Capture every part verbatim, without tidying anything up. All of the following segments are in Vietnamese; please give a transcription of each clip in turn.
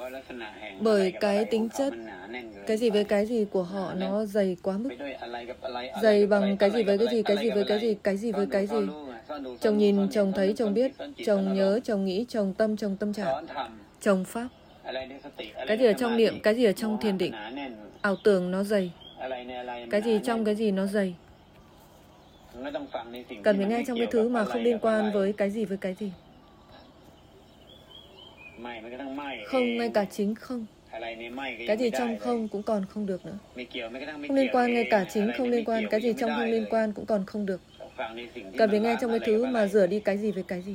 Bởi cái tính chất cái gì với cái gì của họ nó dày quá mức. Dày bằng cái gì với cái gì, cái gì với cái gì, cái gì với cái gì. Chồng nhìn, chồng thấy, chồng biết, chồng nhớ, chồng nghĩ, chồng tâm, chồng tâm trạng, chồng pháp. Cái gì ở trong niệm, cái gì ở trong thiền định. Ảo tưởng nó dày. Cái gì trong cái gì nó dày. Cần phải nghe trong cái thứ mà không liên quan với cái gì với cái gì. Không, ngay cả chính không. Cái gì trong không cũng còn không được nữa. Không liên quan, ngay cả chính không liên quan. Cái gì trong không liên quan cũng còn không được. Cần phải nghe trong cái thứ mà rửa đi cái gì với cái gì.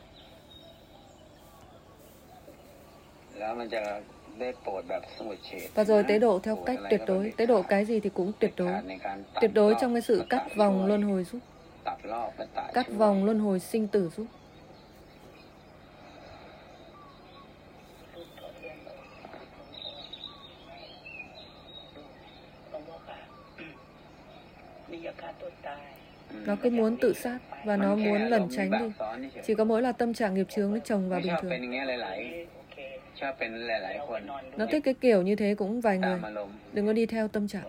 Và rồi tế độ theo cách tuyệt đối. Tế độ cái gì thì cũng tuyệt đối. Tuyệt đối trong cái sự cắt vòng luân hồi giúp. Cắt vòng luân hồi sinh tử giúp. Nó cứ muốn tự sát và nó muốn lẩn tránh đi. Chỉ có mỗi là tâm trạng nghiệp chướng nó chồng vào bình thường. Nó thích cái kiểu như thế cũng vài người. Đừng có đi theo tâm trạng.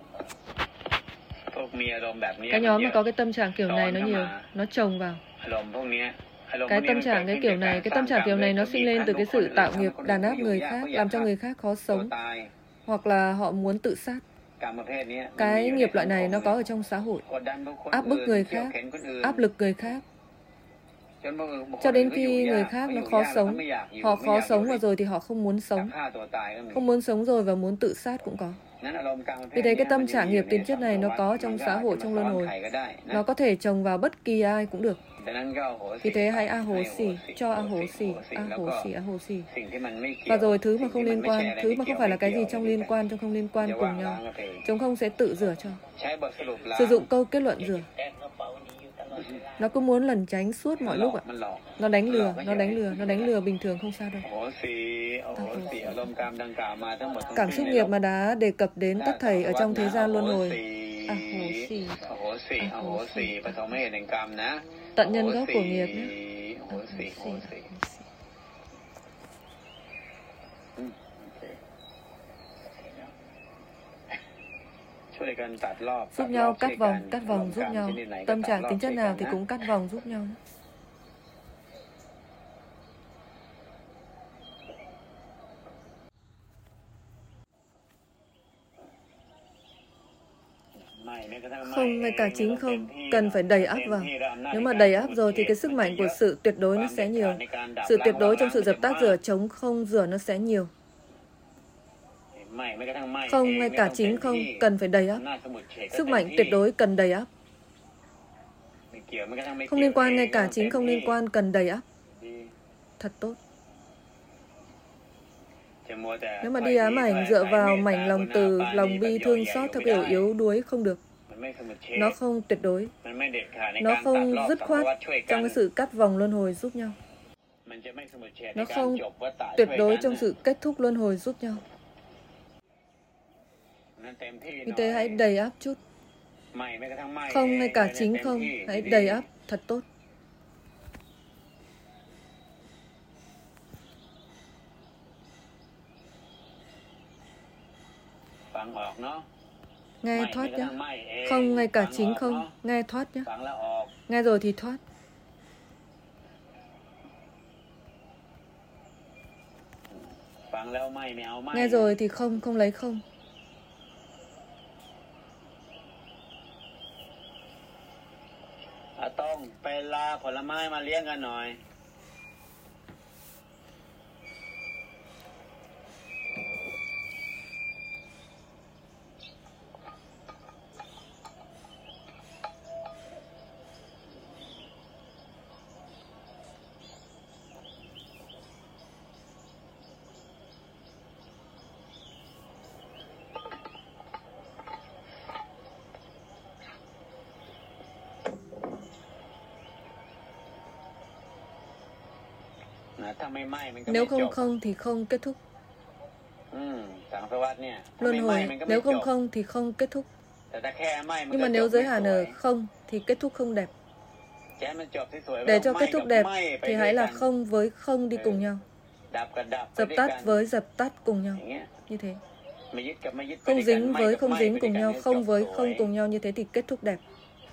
Cái nhóm mà có cái tâm trạng kiểu này nó nhiều. Nó chồng vào. Cái tâm trạng cái kiểu này, cái tâm trạng kiểu này nó sinh lên từ cái sự tạo nghiệp đàn áp người khác, làm cho người khác khó sống. Hoặc là họ muốn tự sát. Cái nghiệp loại này nó có ở trong xã hội. Áp bức người khác, áp lực người khác. Cho đến khi người khác nó khó sống. Họ khó sống và rồi thì họ không muốn sống. Không muốn sống rồi và muốn tự sát cũng có. Vì thế cái tâm trạng nghiệp tính chất này nó có trong xã hội, trong luân hồi. Nó có thể chồng vào bất kỳ ai cũng được. Vì thế hãy a hố xỉ, cho a hố xỉ, a hố xỉ, a hố xỉ. Và rồi thứ mà không liên quan, thứ mà không phải là cái gì trong liên quan, trong không liên quan cùng nhau. Chúng không sẽ tự rửa cho. Sử dụng câu kết luận rửa. Nó cứ muốn lẩn tránh suốt mọi lúc ạ. Nó đánh lừa, nó đánh lừa, nó đánh lừa bình thường không sao đâu. Cảm xúc nghiệp mà đã đề cập đến tất thảy ở trong thế gian luân hồi. A hố xỉ, a hố xỉ. Tận nhân gốc của nghiệp nhé. Giúp nhau cắt vòng, cắt vòng giúp nhau. Tâm trạng tính chất nào thì cũng cắt vòng giúp nhau. Không, ngay cả chính không, cần phải đầy áp vào. Nếu mà đầy áp rồi thì cái sức mạnh của sự tuyệt đối nó sẽ nhiều. Sự tuyệt đối trong sự dập tắt rửa, chống không rửa nó sẽ nhiều. Không, ngay cả chính không, cần phải đầy áp. Sức mạnh tuyệt đối cần đầy áp. Không liên quan, ngay cả chính không liên quan, cần đầy áp. Thật tốt. Nếu mà đi ám ảnh dựa vào mảnh lòng từ, lòng bi thương xót theo kiểu yếu đuối không được. Nó không tuyệt đối. Nó không dứt khoát trong cái sự cắt vòng luân hồi giúp nhau. Nó không tuyệt đối trong sự kết thúc luân hồi giúp nhau. Vì thế hãy đầy áp chút. Không, ngay cả chính không, hãy đầy áp thật tốt. Nghe thoát nhé. Không, ngay cả chính không, nghe thoát nhé. Nghe rồi thì thoát. Nghe rồi thì không, không lấy không. Tông, ไปลาผลไม้มาเลี้ยงกันหน่อย Nếu không không thì không kết thúc. Luân hồi, nếu không không thì không kết thúc. Nhưng mà nếu giới hạn ở không thì kết thúc không đẹp. Để cho kết thúc đẹp thì hãy là không với không đi cùng nhau. Dập tắt với dập tắt cùng nhau. Như thế. Không dính với không dính cùng nhau, không với không cùng nhau, như thế thì kết thúc đẹp.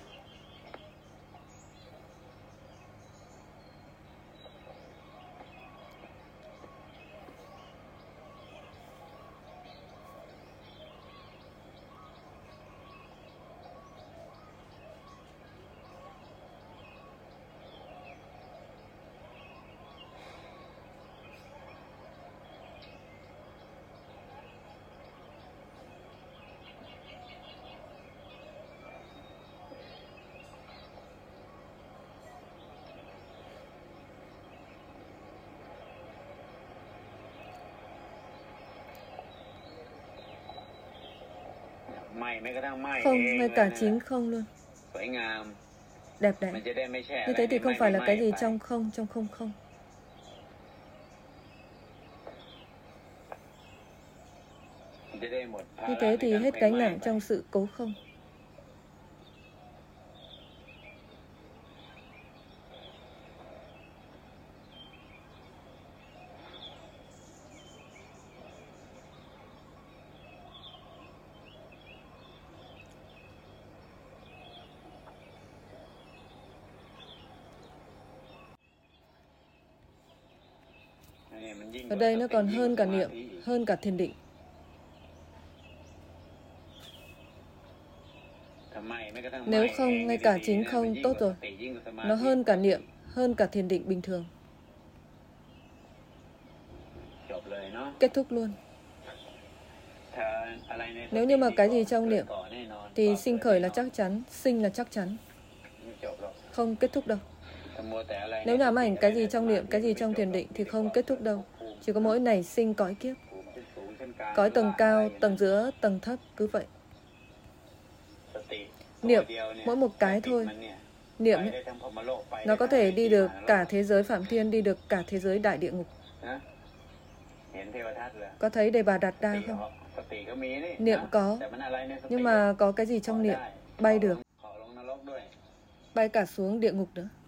Không, ngay cả chính không luôn. Đẹp đẽ. Như thế thì không phải là cái gì trong không, trong không không. Như thế thì hết gánh nặng trong sự cố không. Ở đây nó còn hơn cả niệm, hơn cả thiền định. Nếu không, ngay cả chính không, tốt rồi. Nó hơn cả niệm, hơn cả thiền định bình thường. Kết thúc luôn. Nếu như mà cái gì trong niệm thì sinh khởi là chắc chắn, sinh là chắc chắn. Không kết thúc đâu. Nếu ám ảnh cái gì trong niệm, cái gì trong thiền định thì không kết thúc đâu. Chỉ có mỗi nảy sinh cõi kiếp. Cõi tầng cao, tầng giữa, tầng thấp, cứ vậy. Niệm, mỗi một cái thôi. Niệm ấy, nó có thể đi được cả thế giới Phạm Thiên, đi được cả thế giới Đại Địa Ngục. Có thấy Đề Bà Đạt Đa không? Niệm có, nhưng mà có cái gì trong niệm bay được, bay cả xuống địa ngục nữa.